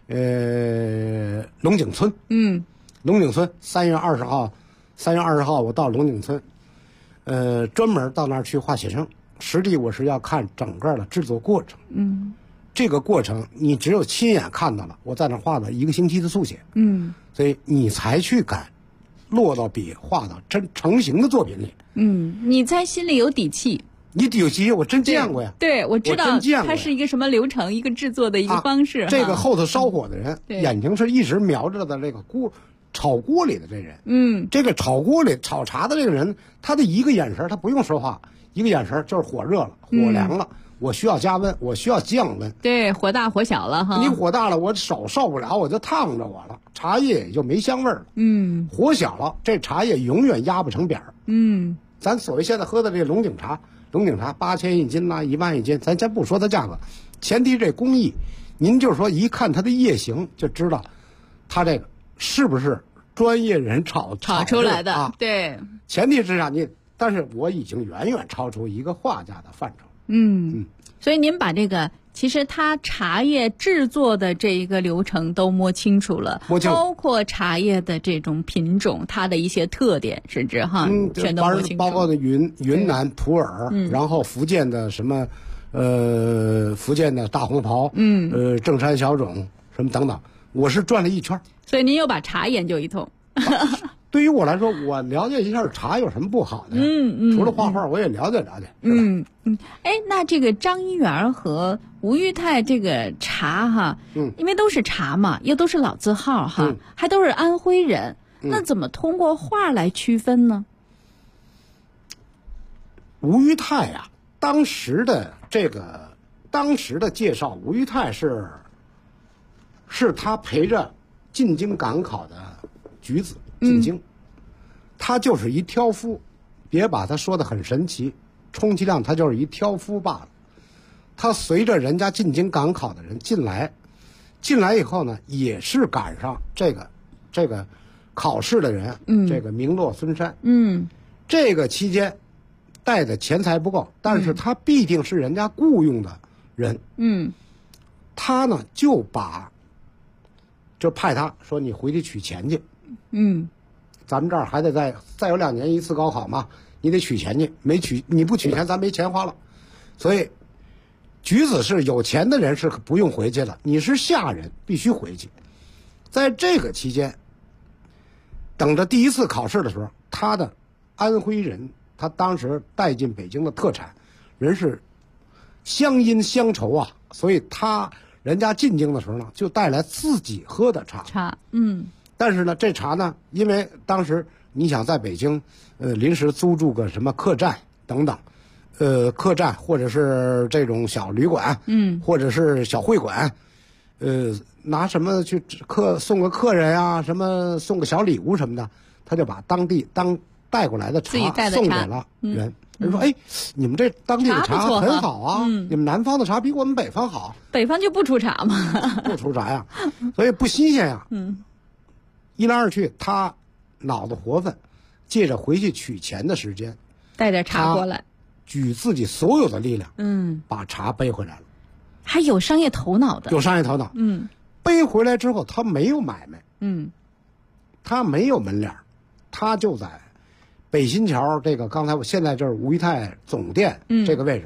龙井村，龙井村3月20号我到龙井村，专门到那儿去画写生，实际我是要看整个的制作过程，这个过程你只有亲眼看到了，我在那画了1个星期的速写，所以你才去敢落到笔画到真成型的作品里， 你才心里有底气。 你有机我真见过呀， 对，我知道它是一个什么流程，一个制作的一个方式。 这个后头烧火的人，眼睛是一直瞄着的这个炒锅里的这人，这个炒锅里炒茶的这个人，他的一个眼神他不用说话，一个眼神就是火热了，火凉了，我需要加温，我需要降温。 对，火大火小了哈。 你火大了，我手受不了，我就烫着我了，茶叶也就没香味儿了。火小了，这茶叶永远压不成扁儿。咱所谓现在喝的这个龙井茶8000一斤呐，1万一斤，咱先不说它价格，前提这工艺，您就是说一看它的叶形就知道，它这个是不是专业人炒出来的啊？ 对， 前提之下但是我已经远远超出一个画家的范畴。 所以您把这个其实它茶叶制作的这一个流程都摸清楚了，包括茶叶的这种品种，它的一些特点，甚至全都摸清楚。 包括的云南普洱，然后福建的什么，福建的大红袍，正山小种什么等等，我是转了一圈。 所以您又把茶研究一通。 对于我来说，我了解一下茶有什么不好的呀？除了画画，我也了解了解。 那这个张一元和吴裕泰这个茶哈，因为都是茶嘛，又都是老字号哈，还都是安徽人，那怎么通过画来区分呢？ 吴裕泰啊，当时的介绍，吴裕泰是他陪着进京赶考的举子进京，他就是一挑夫，别把他说的很神奇，充其量他就是一挑夫罢了。他随着人家进京赶考的人进来以后呢，也是赶上这个考试的人，这个名落孙山，这个期间带的钱财不够，但是他必定是人家雇佣的人，他呢就派他说你回去取钱去，咱们这儿还得再有2年一次高考嘛，你得取钱去，你不取钱咱没钱花了，所以举子是有钱的人是不用回去了，你是下人必须回去。在这个期间，等着第一次考试的时候，他的安徽人，他当时带进北京的特产人是乡音乡愁啊，所以人家进京的时候呢，就带来自己喝的茶。但是呢，这茶呢，因为当时你想在北京，临时租住个什么客栈等等，客栈或者是这种小旅馆，或者是小会馆，拿什么去送个客人啊，什么送个小礼物什么的，他就把带过来的茶送给了人。人说：“哎，你们这当地的茶很好啊，你们南方的茶比我们北方好。 北方就不出茶吗？ 不出茶呀，所以不新鲜呀。一来二去，他脑子活泛，借着回去取钱的时间， 带点茶过来， 举自己所有的力量，把茶背回来了。 还有商业头脑的， 有商业头脑。背回来之后，他没有买卖，他没有门脸，他就在北新桥这个刚才现在就是吴裕泰总店这个位置，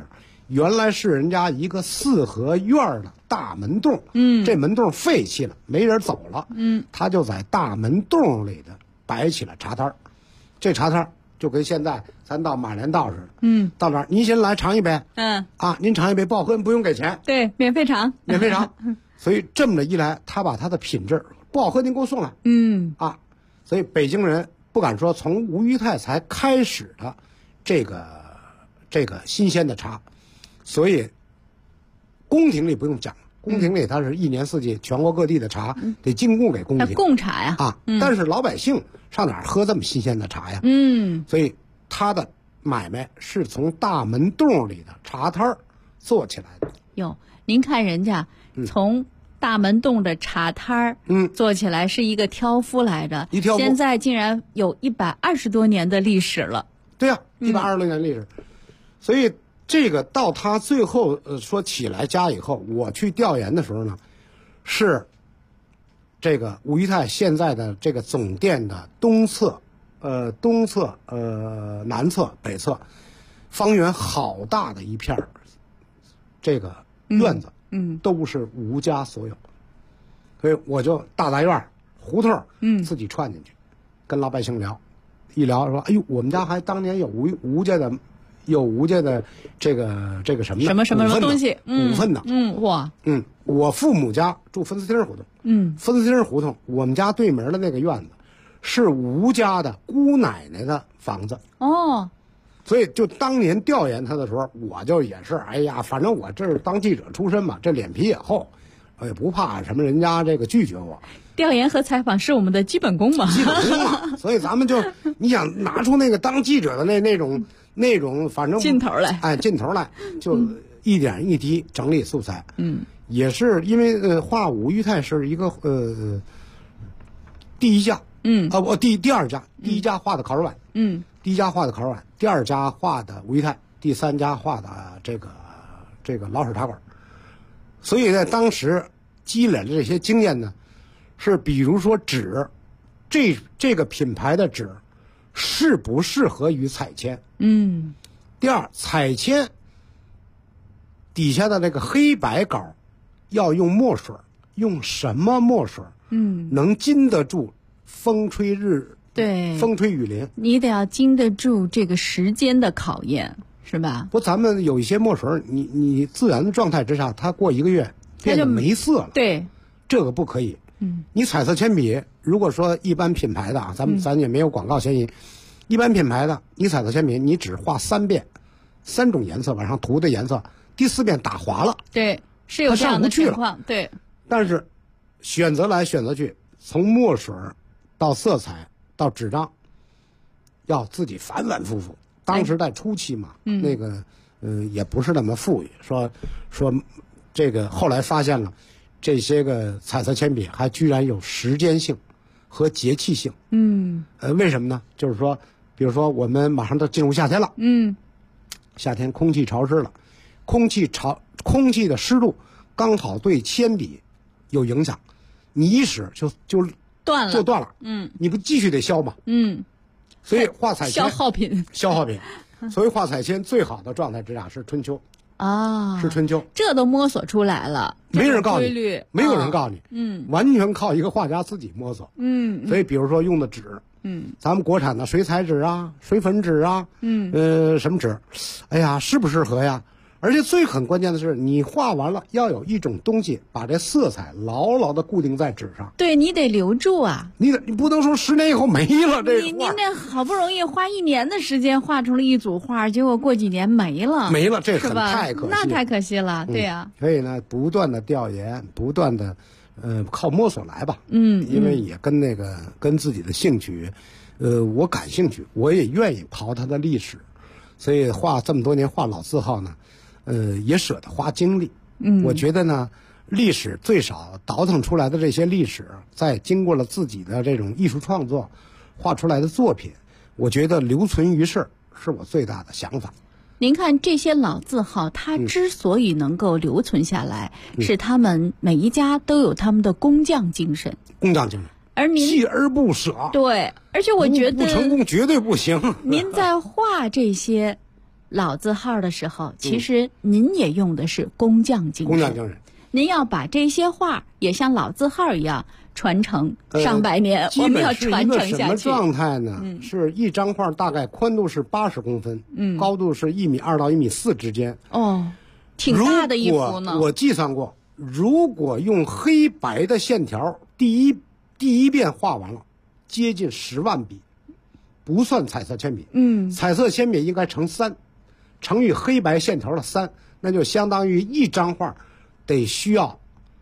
原来是人家一个4合院的大门洞，这门洞废弃了，没人走了，他就在大门洞里的摆起了茶摊，这茶摊就跟现在咱到马连道似的，到那儿您先来尝一杯，您尝一杯不好喝不用给钱， 对，免费尝， 免费尝，所以这么着一来，他把他的品质不好喝您给我送来，所以北京人不敢说从吴裕泰才开始的这个新鲜的茶，所以宫廷里不用讲，宫廷里它是一年四季全国各地的茶得进贡给宫廷， 贡茶呀但是老百姓上哪儿喝这么新鲜的茶呀？所以他的买卖是从大门洞里的茶摊做起来的。 哟，您看人家从大门洞的茶摊儿，做起来是一个挑夫来着，现在竟然有120多年的历史了。 对呀，120多年历史，所以这个到他最后说起来家以后，我去调研的时候呢，是这个吴裕泰现在的这个总店的东侧、南侧、北侧，方圆好大的一片这个院子。都是吴家所有，所以我就大院胡同自己串进去，跟老百姓聊，一聊说，哎呦，我们家还当年有吴家的这个什么什么东西股份呢？ 哇， 我父母家住分丝汀胡同，分丝汀胡同，我们家对门的那个院子是吴家的姑奶奶的房子哦。 所以就当年调研他的时候，我就也是，哎呀，反正我这是当记者出身嘛，这脸皮也厚，我也不怕什么人家这个拒绝我。 调研和采访是我们的基本功嘛， 基本功嘛。所以咱们就你想拿出那个当记者的那种，反正劲头来， 劲头来，就一点一滴整理素材。也是因为画吴裕泰是一个第一家，第二家，第一家画的烤肉碗，第一家画的烤肉碗，第二家画的吴裕泰，第三家画的这个老式茶馆。所以在当时积累了这些经验呢，是比如说纸，这个品牌的纸适不适合于彩铅？第二，彩铅底下的那个黑白稿要用墨水，用什么墨水？能经得住风吹雨淋， 你得要经得住这个时间的考验，是吧？ 不，咱们有一些墨水，你自然的状态之下，它过1个月变得没色了。 对， 这个不可以。你彩色铅笔，如果说一般品牌的啊，咱也没有广告嫌疑，一般品牌的，你彩色铅笔你只画3遍，3种颜色往上涂的颜色，第4遍打滑了。 对，是有这样的情况。对， 但是选择来选择去，从墨水到色彩到纸张，要自己反反复复。当时在初期嘛，那个也不是那么富裕，说这个后来发现了这些个彩色铅笔还居然有时间性和节气性。为什么呢？就是说，比如说我们马上都进入夏天了，夏天空气潮湿了，空气的湿度刚好对铅笔有影响，你一使就断了，你不继续得削吗？所以画彩铅消耗品，所以画彩铅最好的状态之下是春秋啊，是春秋， 这都摸索出来了， 没人告诉你，没有人告诉你，完全靠一个画家自己摸索，所以比如说用的纸，咱们国产的水彩纸啊、水粉纸啊，什么纸，哎呀，适不适合呀？而且最很关键的是，你画完了要有一种东西把这色彩牢牢的固定在纸上。 对，你得留住啊！ 你不能说10年以后没了这你那好不容易花1年的时间画出了一组画，结果过几年没了， 这很太可惜了。 那太可惜了，对呀。 所以呢，不断的调研，不断的靠摸索来吧。因为也跟自己的兴趣，我感兴趣，我也愿意刨它的历史，所以画这么多年画老字号呢。也舍得花精力。我觉得呢，历史最少倒腾出来的这些历史，在经过了自己的这种艺术创作，画出来的作品，我觉得留存于世是我最大的想法。 您看这些老字号，它之所以能够留存下来，是他们每一家都有他们的工匠精神。而您锲而不舍。 对，而且我觉得不成功绝对不行。 您在画这些老字号的时候，其实您也用的是工匠精神。 工匠精神。 您要把这些画也像老字号一样传承上百年，我们要传承下去。 基本是一个什么状态呢？是一张画大概宽度是80公分，高度是1.2米到1.4米之间。 哦，挺大的一幅呢。 我计算过，如果用黑白的线条，第一遍画完了，接近10万笔，不算彩色铅笔。彩色铅笔应该乘3，乘以黑白线条的3，那就相当于一张画得需要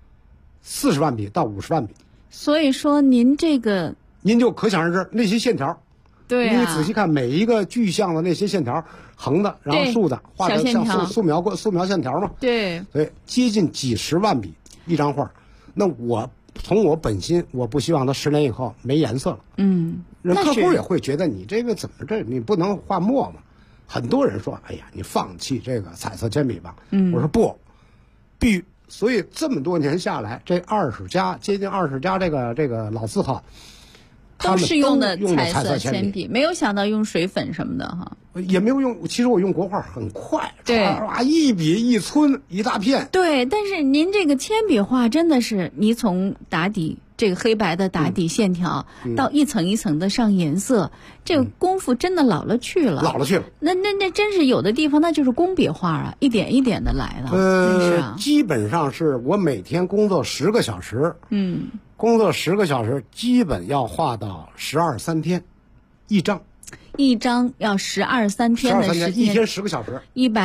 40万笔到50万笔。 所以说您就可想而知那些线条。 对啊， 因为仔细看每一个具象的那些线条，横的，然后竖的，画的像素描线条嘛。 对， 所以接近几十万笔一张画。那我从我本心，我不希望它10年以后没颜色了。人客户也会觉得你这个怎么你不能画墨嘛？很多人说，哎呀，你放弃这个彩色铅笔吧。我说不，所以这么多年下来，这接近20家这个老字号。 都是用的彩色铅笔，没有想到用水粉什么的哈， 也没有用。其实我用国画很快， 对， 一笔一寸一大片。 对，但是您这个铅笔画真的是，你从打底这个黑白的打底线条，到一层一层的上颜色，这个功夫真的老了去了。那真是有的地方那就是工笔画啊，一点一点的来的。 基本上是我每天工作10个小时。工作10个小时，基本要画到12、3天，一张要12、3天的时间，一天10个小时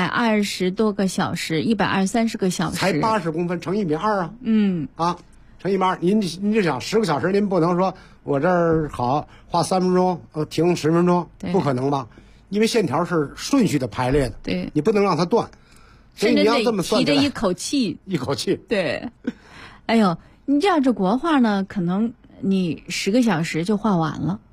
，120多个小时，120、30个小时， 才80公分乘1.2米啊，乘1.2米，您就想10个小时，您不能说我这儿好画3分钟，停10分钟，不可能吧？因为线条是顺序的排列的， 对， 你不能让它断，所以你要这么算， 提着一口气，对，哎呦。你这样这国画呢，可能你10个小时就画完了。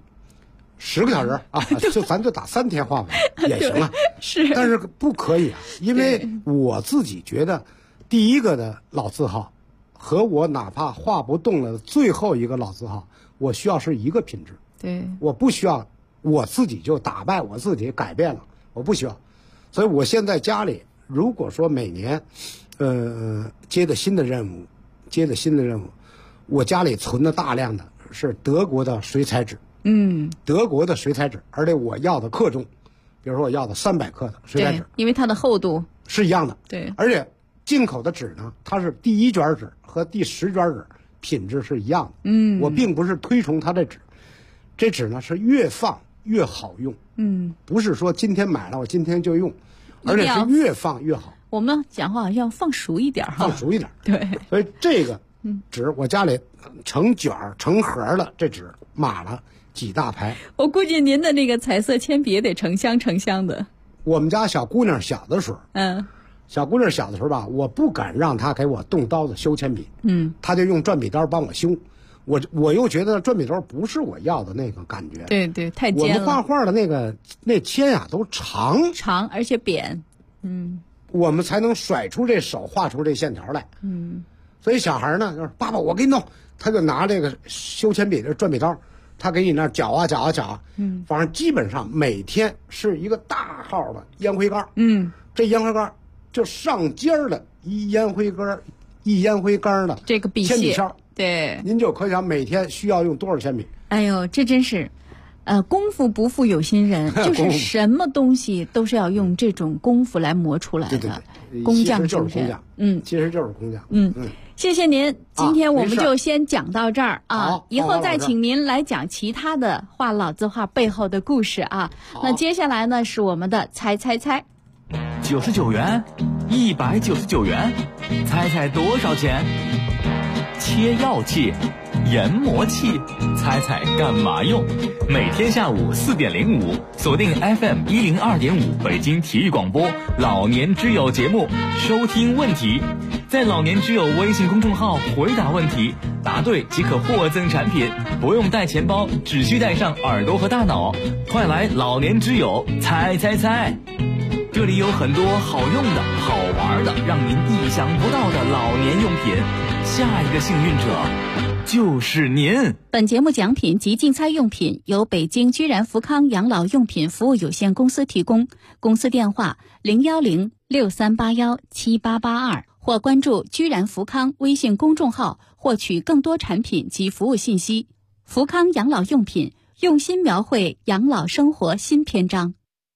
10个小时啊，咱就打3天画完也行啊。 是， 但是不可以啊，因为我自己觉得，第一个的老字号和我哪怕画不动了最后一个老字号，我需要是一个品质。 对， 我不需要我自己就打败我自己改变了，我不需要。所以我现在家里，如果说每年，接的新的任务，我家里存的大量的是德国的水彩纸，德国的水彩纸，而且我要的克重，比如说我要的300克的水彩纸， 因为它的厚度是一样的， 对， 而且进口的纸呢，它是第1卷纸和第10卷纸品质是一样的，我并不是推崇它这纸，这纸呢是越放越好用，不是说今天买了我今天就用，而且是越放越好。 我们讲话要放熟一点哈，对， 所以这个纸我家里成卷成盒的这纸码了几大排。 我估计您的那个彩色铅笔也得成箱的。 我们家小姑娘小的时候，吧，我不敢让她给我动刀子修铅笔，她就用转笔刀帮我修。我又觉得转笔刀不是我要的那个感觉， 对，太尖了。 我们画画的那铅啊都长而且扁， 我们才能甩出这手画出这线条来，所以小孩呢就是爸爸我给你弄，他就拿这个修铅笔的转笔刀，他给你那搅啊，反正基本上每天是一个大号的烟灰缸，这烟灰缸就上尖儿的一烟灰缸的这个笔铅笔鞘， 对， 您就可想每天需要用多少铅笔。 哎呦，这真是。功夫不负有心人，就是什么东西都是要用这种功夫来磨出来的。 对， 工匠精神。 其实就是工匠。 谢谢您，今天我们就先讲到这儿啊，以后再请您来讲其他的画老字画背后的故事啊。那接下来呢是我们的猜 ，99元，199元，猜多少钱？切药器。研磨器，猜干嘛用？每天下午4点05，锁定 FM 102.5北京体育广播老年之友节目，收听问题，在老年之友微信公众号回答问题，答对即可获赠产品，不用带钱包，只需带上耳朵和大脑。快来老年之友猜，这里有很多好用的、好玩的，让您意想不到的老年用品。下一个幸运者就是您。 本节目奖品及竞猜用品由北京居然福康养老用品服务有限公司提供，公司电话01063817882，或关注居然福康微信公众号获取更多产品及服务信息。福康养老用品，用心描绘养老生活新篇章。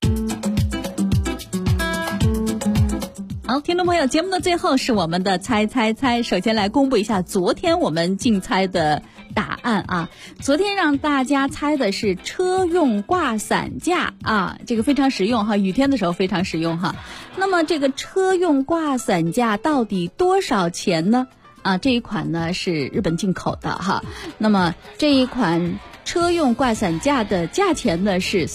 好，听众朋友，节目的最后是我们的猜。首先来公布一下昨天我们竞猜的答案啊。昨天让大家猜的是车用挂伞架啊，这个非常实用哈，雨天的时候非常实用哈。那么这个车用挂伞架到底多少钱呢？啊，这一款呢是日本进口的哈。那么这一款车用挂伞架的价钱呢是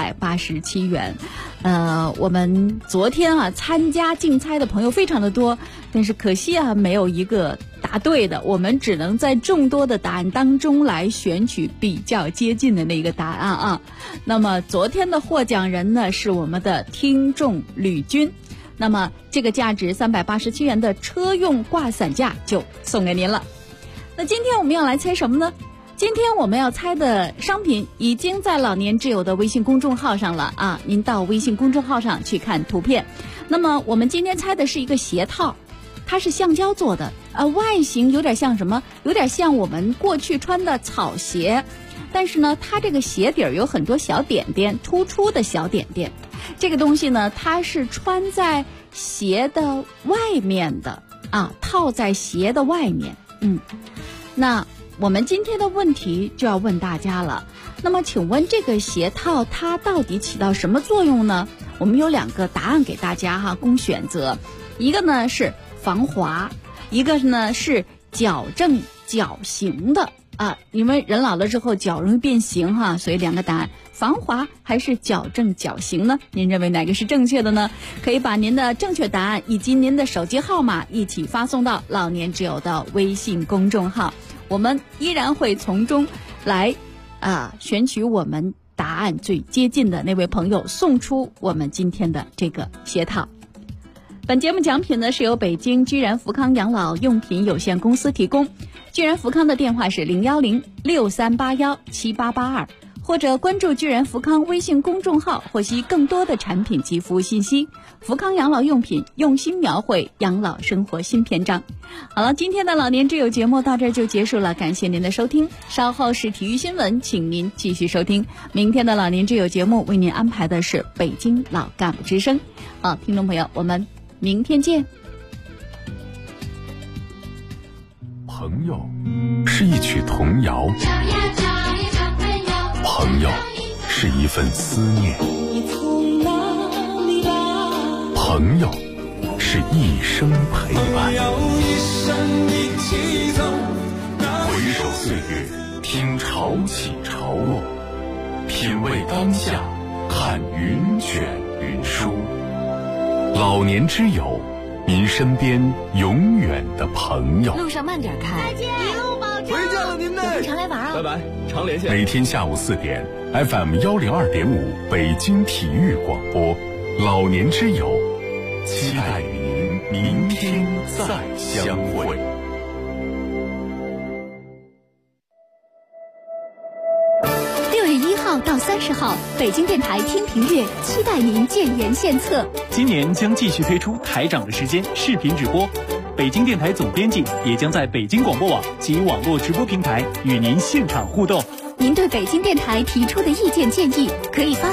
387元。我们昨天啊参加竞猜的朋友非常的多，但是可惜啊没有一个答对的，我们只能在众多的答案当中来选取比较接近的那个答案啊。那么昨天的获奖人呢是我们的听众吕军，那么这个价值387元的车用挂伞架就送给您了。那今天我们要来猜什么呢？今天我们要猜的商品已经在老年之友的微信公众号上了啊，您到微信公众号上去看图片。那么我们今天猜的是一个鞋套，它是橡胶做的，外形有点像什么？有点像我们过去穿的草鞋，但是呢，它这个鞋底儿有很多小点点，突出的小点点。这个东西呢，它是穿在鞋的外面的啊，套在鞋的外面。那我们今天的问题就要问大家了，那么请问这个鞋套它到底起到什么作用呢？我们有2个答案给大家哈，供选择。一个呢是防滑，一个呢是矫正脚型的啊，因为人老了之后脚容易变形哈，所以2个答案，防滑还是矫正脚型呢？您认为哪个是正确的呢？可以把您的正确答案以及您的手机号码一起发送到老年之友的微信公众号，我们依然会从中来选取我们答案最接近的那位朋友，送出我们今天的这个鞋套。本节目奖品呢是由北京居然福康养老用品有限公司提供，居然福康的电话是01063817882，或者关注居然福康微信公众号获悉更多的产品及服务信息。福康养老用品，用心描绘养老生活新篇章。好了，今天的老年之友节目到这儿就结束了，感谢您的收听。稍后是体育新闻，请您继续收听。明天的老年之友节目为您安排的是北京老干部之声。好，听众朋友，我们明天见。 朋友是一曲童谣，朋友是一份思念，朋友是一生陪伴。回首岁月，听潮起潮落，品味当下，看云卷云舒。老年之友，您身边永远的朋友。 路上慢点开，再见，一路保重。 回家了您呢， 有空常来玩啊。 拜拜，常连线。 每天下午4点 FM 102.5北京体育广播，老年之友，期待与您明天再相会。 6月1号到30号，北京电台听评月期待您建言献策。 今年将继续推出台长的时间视频直播，北京电台总编辑也将在北京广播网及网络直播平台与您现场互动。 您对北京电台提出的意见建议，可以发